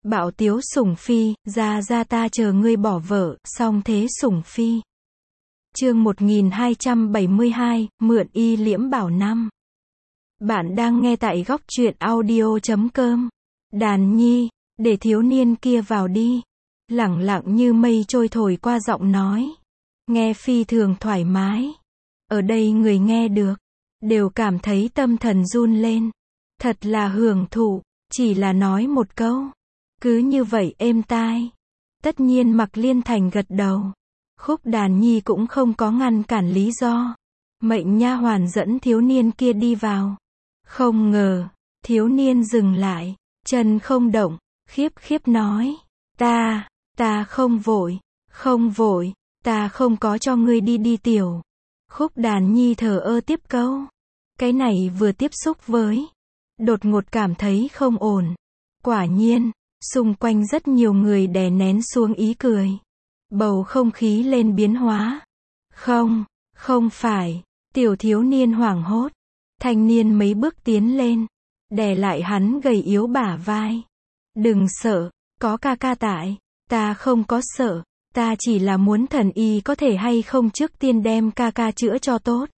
Bạo tiếu sủng phi, ra ra ta chờ ngươi bỏ vợ, song thế sủng phi. Chương 1272, mượn y liễm bảo năm. Bạn đang nghe tại góc truyện audio.com. Đàn nhi, để thiếu niên kia vào đi. Lẳng lặng như mây trôi thổi qua giọng nói. Nghe phi thường thoải mái. Ở đây người nghe được, đều cảm thấy tâm thần run lên. Thật là hưởng thụ, chỉ là nói một câu. Cứ như vậy êm tai. Tất nhiên Mạc Liên Thành gật đầu. Khúc Đàn Nhi cũng không có ngăn cản lý do. Mệnh nha hoàn dẫn thiếu niên kia đi vào. Không ngờ, thiếu niên dừng lại, chân không động, khiếp khiếp nói. Ta không vội, ta không có cho ngươi đi tiểu. Khúc Đàn Nhi thờ ơ tiếp câu. Cái này vừa tiếp xúc với, đột ngột cảm thấy không ổn. Quả nhiên, xung quanh rất nhiều người đè nén xuống ý cười. Bầu không khí lên biến hóa. Không phải, tiểu thiếu niên hoảng hốt. Thanh niên mấy bước tiến lên, đè lại hắn gầy yếu bả vai. Đừng sợ, có ca ca tại, ta không có sợ, ta chỉ là muốn thần y có thể hay không trước tiên đem ca ca chữa cho tốt.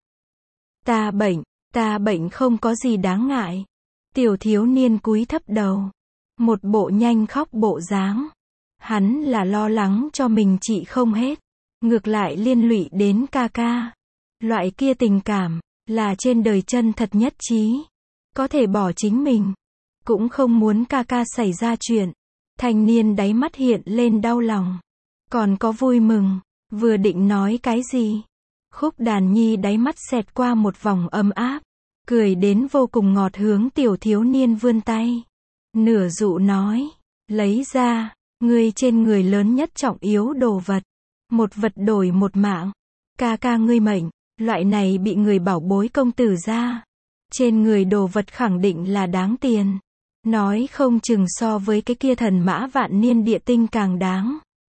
Ta bệnh không có gì đáng ngại. Tiểu thiếu niên cúi thấp đầu, một bộ nhanh khóc bộ dáng. Hắn là lo lắng cho mình trị không hết, ngược lại liên lụy đến ca ca. Loại kia tình cảm, là trên đời chân thật nhất trí. Có thể bỏ chính mình, cũng không muốn ca ca xảy ra chuyện. Thanh niên đáy mắt hiện lên đau lòng, còn có vui mừng. Vừa định nói cái gì, Khúc Đàn Nhi đáy mắt xẹt qua một vòng ấm áp, cười đến vô cùng ngọt hướng tiểu thiếu niên vươn tay. Nửa dụ nói, lấy ra, ngươi trên người lớn nhất trọng yếu đồ vật. Một vật đổi một mạng. Ca ca ngươi mệnh, loại này bị người bảo bối công tử ra. Trên người đồ vật khẳng định là đáng tiền. Nói không chừng so với cái kia thần mã vạn niên địa tinh càng đáng.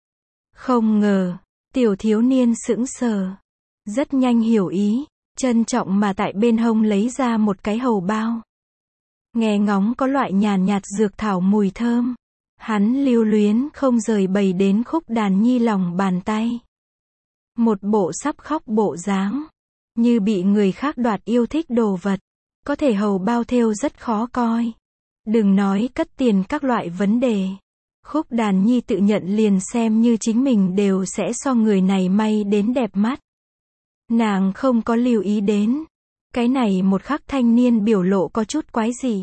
Không ngờ, tiểu thiếu niên sững sờ. Rất nhanh hiểu ý, trân trọng mà tại bên hông lấy ra một cái hầu bao. Nghe ngóng có loại nhàn nhạt dược thảo mùi thơm. Hắn lưu luyến không rời bày đến Khúc Đàn Nhi lòng bàn tay. Một bộ sắp khóc bộ dáng, như bị người khác đoạt yêu thích đồ vật. Có thể hầu bao thêu rất khó coi. Đừng nói cất tiền các loại vấn đề. Khúc Đàn Nhi tự nhận liền xem như chính mình đều sẽ so người này may đến đẹp mắt. Nàng không có lưu ý đến. Cái này một khắc thanh niên biểu lộ có chút quái gì.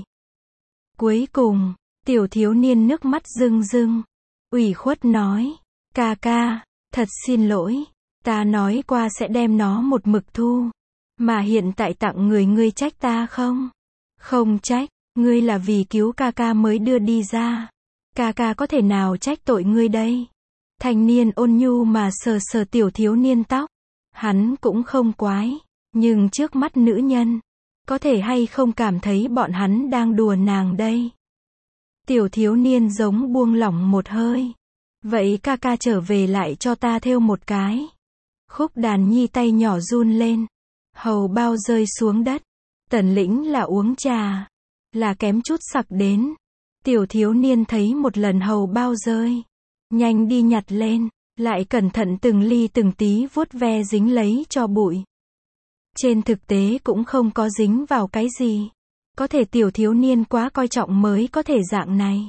Cuối cùng, tiểu thiếu niên nước mắt rưng rưng, ủy khuất nói, ca ca, thật xin lỗi, ta nói qua sẽ đem nó một mực thu, mà hiện tại tặng người, ngươi trách ta không? Không trách, ngươi là vì cứu ca ca mới đưa đi ra, ca ca có thể nào trách tội ngươi đây? Thanh niên ôn nhu mà sờ sờ tiểu thiếu niên tóc, hắn cũng không quái, nhưng trước mắt nữ nhân, có thể hay không cảm thấy bọn hắn đang đùa nàng đây? Tiểu thiếu niên giống buông lỏng một hơi. Vậy ca ca trở về lại cho ta thêu một cái. Khúc Đàn Nhi tay nhỏ run lên. Hầu bao rơi xuống đất. Tần lĩnh là uống trà, là kém chút sặc đến. Tiểu thiếu niên thấy một lần hầu bao rơi, nhanh đi nhặt lên, lại cẩn thận từng ly từng tí vuốt ve dính lấy cho bụi. Trên thực tế cũng không có dính vào cái gì. Có thể tiểu thiếu niên quá coi trọng mới có thể dạng này.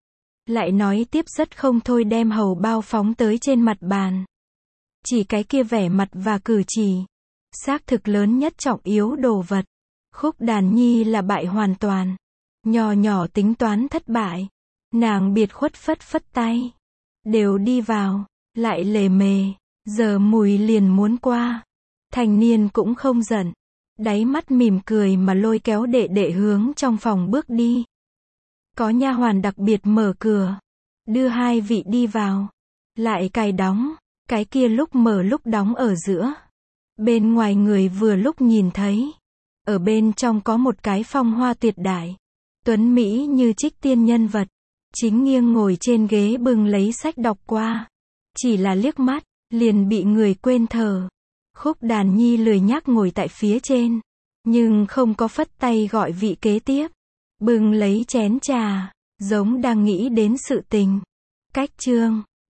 Lại nói tiếp rất không thôi đem hầu bao phóng tới trên mặt bàn. Chỉ cái kia vẻ mặt và cử chỉ, xác thực lớn nhất trọng yếu đồ vật. Khúc Đàn Nhi là bại hoàn toàn. Nhỏ nhỏ tính toán thất bại. Nàng biệt khuất phất tay. Đều đi vào, lại lề mề, giờ mùi liền muốn qua. Thanh niên cũng không giận. Đáy mắt mỉm cười mà lôi kéo đệ đệ hướng trong phòng bước đi. Có nha hoàn đặc biệt mở cửa, đưa hai vị đi vào, lại cài đóng, cái kia lúc mở lúc đóng ở giữa. Bên ngoài người vừa lúc nhìn thấy, ở bên trong có một cái phong hoa tuyệt đại, tuấn mỹ như trích tiên nhân vật, chính nghiêng ngồi trên ghế bưng lấy sách đọc qua. Chỉ là liếc mắt, liền bị người quên thờ. Khúc Đàn Nhi lười nhác ngồi tại phía trên, nhưng không có phất tay gọi vị kế tiếp. Bưng lấy chén trà, Giống đang nghĩ đến sự tình. Cách chương